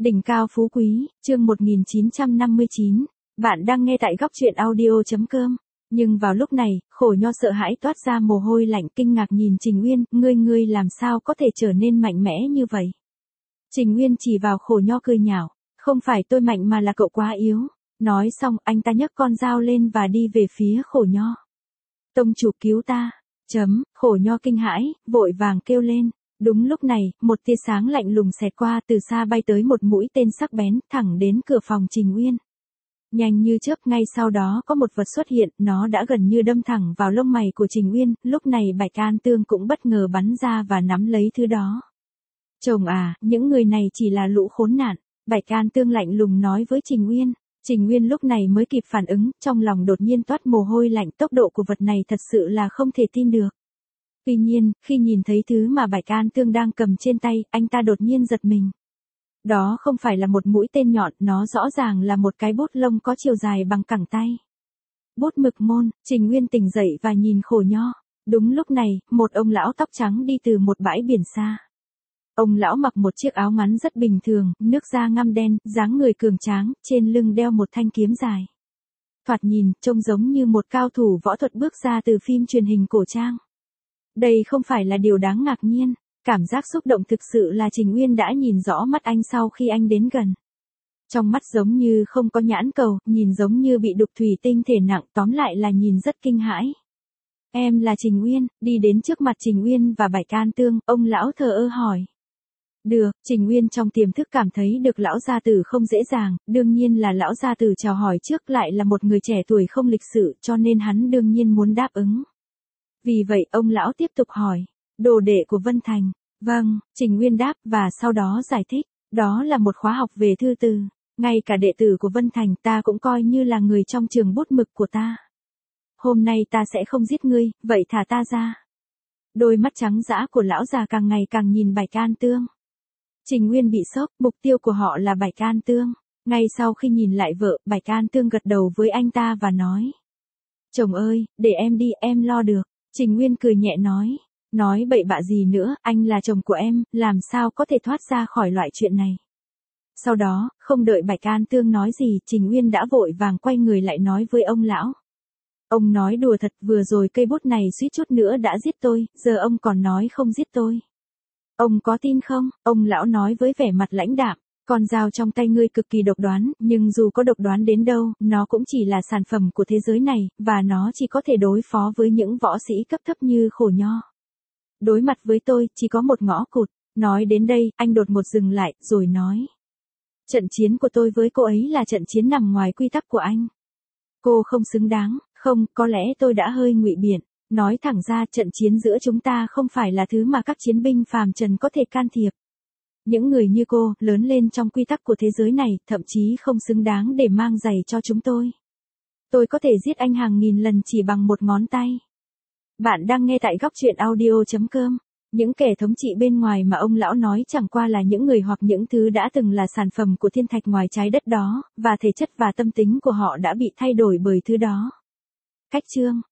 Đỉnh cao phú quý, chương 1959. Bạn đang nghe tại góc truyện audio.com. Nhưng vào lúc này, Khổ Nho sợ hãi toát ra mồ hôi lạnh, kinh ngạc nhìn Trình Uyên, ngươi làm sao có thể trở nên mạnh mẽ như vậy? Trình Uyên chỉ vào Khổ Nho cười nhạo, không phải tôi mạnh mà là cậu quá yếu. Nói xong anh ta nhấc con dao lên và đi về phía Khổ Nho. Tông chủ cứu ta. Khổ Nho kinh hãi, vội vàng kêu lên. Đúng lúc này, một tia sáng lạnh lùng xẹt qua, từ xa bay tới một mũi tên sắc bén, thẳng đến cửa phòng Trình Uyên. Nhanh như chớp, ngay sau đó có một vật xuất hiện, nó đã gần như đâm thẳng vào lông mày của Trình Uyên, lúc này Bạch An Tương cũng bất ngờ bắn ra và nắm lấy thứ đó. Chồng à, những người này chỉ là lũ khốn nạn, Bạch An Tương lạnh lùng nói với Trình Uyên. Trình Uyên lúc này mới kịp phản ứng, trong lòng đột nhiên toát mồ hôi lạnh, tốc độ của vật này thật sự là không thể tin được. Tuy nhiên, khi nhìn thấy thứ mà Bạch An Tương đang cầm trên tay, anh ta đột nhiên giật mình. Đó không phải là một mũi tên nhọn, nó rõ ràng là một cái bút lông có chiều dài bằng cẳng tay. Bút mực môn. Trình Uyên tỉnh dậy và nhìn Khổ Nho. Đúng lúc này, một ông lão tóc trắng đi từ một bãi biển xa. Ông lão mặc một chiếc áo ngắn rất bình thường, nước da ngăm đen, dáng người cường tráng, trên lưng đeo một thanh kiếm dài. Thoạt nhìn, trông giống như một cao thủ võ thuật bước ra từ phim truyền hình cổ trang. Đây không phải là điều đáng ngạc nhiên, cảm giác xúc động thực sự là Trình Uyên đã nhìn rõ mắt anh sau khi anh đến gần. Trong mắt giống như không có nhãn cầu, nhìn giống như bị đục thủy tinh thể nặng, tóm lại là nhìn rất kinh hãi. Em là Trình Uyên, đi đến trước mặt Trình Uyên và Bạch An Tương, ông lão thờ ơ hỏi. Được, Trình Uyên trong tiềm thức cảm thấy được lão gia tử không dễ dàng, đương nhiên là lão gia tử chào hỏi trước, lại là một người trẻ tuổi không lịch sự, cho nên hắn đương nhiên muốn đáp ứng. Vì vậy ông lão tiếp tục hỏi, đồ đệ của Vân Thành. Vâng, Trình Uyên đáp và sau đó giải thích, đó là một khóa học về thư từ. Ngay cả đệ tử của Vân Thành ta cũng coi như là người trong trường bút mực của ta. Hôm nay ta sẽ không giết ngươi, vậy thả ta ra. Đôi mắt trắng dã của lão già càng ngày càng nhìn Bạch An Tương. Trình Uyên bị sốc, mục tiêu của họ là Bạch An Tương. Ngay sau khi nhìn lại vợ, Bạch An Tương gật đầu với anh ta và nói. Chồng ơi, để em đi, em lo được. Trình Uyên cười nhẹ nói bậy bạ gì nữa, anh là chồng của em, làm sao có thể thoát ra khỏi loại chuyện này. Sau đó, không đợi Bạch An Tương nói gì, Trình Uyên đã vội vàng quay người lại nói với ông lão. Ông nói đùa thật, vừa rồi cây bút này suýt chút nữa đã giết tôi, giờ ông còn nói không giết tôi. Ông có tin không? Ông lão nói với vẻ mặt lãnh đạm. Con dao trong tay ngươi cực kỳ độc đoán, nhưng dù có độc đoán đến đâu, nó cũng chỉ là sản phẩm của thế giới này, và nó chỉ có thể đối phó với những võ sĩ cấp thấp như Khổ Nho. Đối mặt với tôi, chỉ có một ngõ cụt. Nói đến đây, anh đột ngột dừng lại, rồi nói. Trận chiến của tôi với cô ấy là trận chiến nằm ngoài quy tắc của anh. Cô không xứng đáng, không, có lẽ tôi đã hơi ngụy biện. Nói thẳng ra, trận chiến giữa chúng ta không phải là thứ mà các chiến binh phàm trần có thể can thiệp. Những người như cô, lớn lên trong quy tắc của thế giới này, thậm chí không xứng đáng để mang giày cho chúng tôi. Tôi có thể giết anh hàng nghìn lần chỉ bằng một ngón tay. Bạn đang nghe tại góc truyện audio.com. Những kẻ thống trị bên ngoài mà ông lão nói chẳng qua là những người hoặc những thứ đã từng là sản phẩm của thiên thạch ngoài trái đất đó, và thể chất và tâm tính của họ đã bị thay đổi bởi thứ đó. Cách chương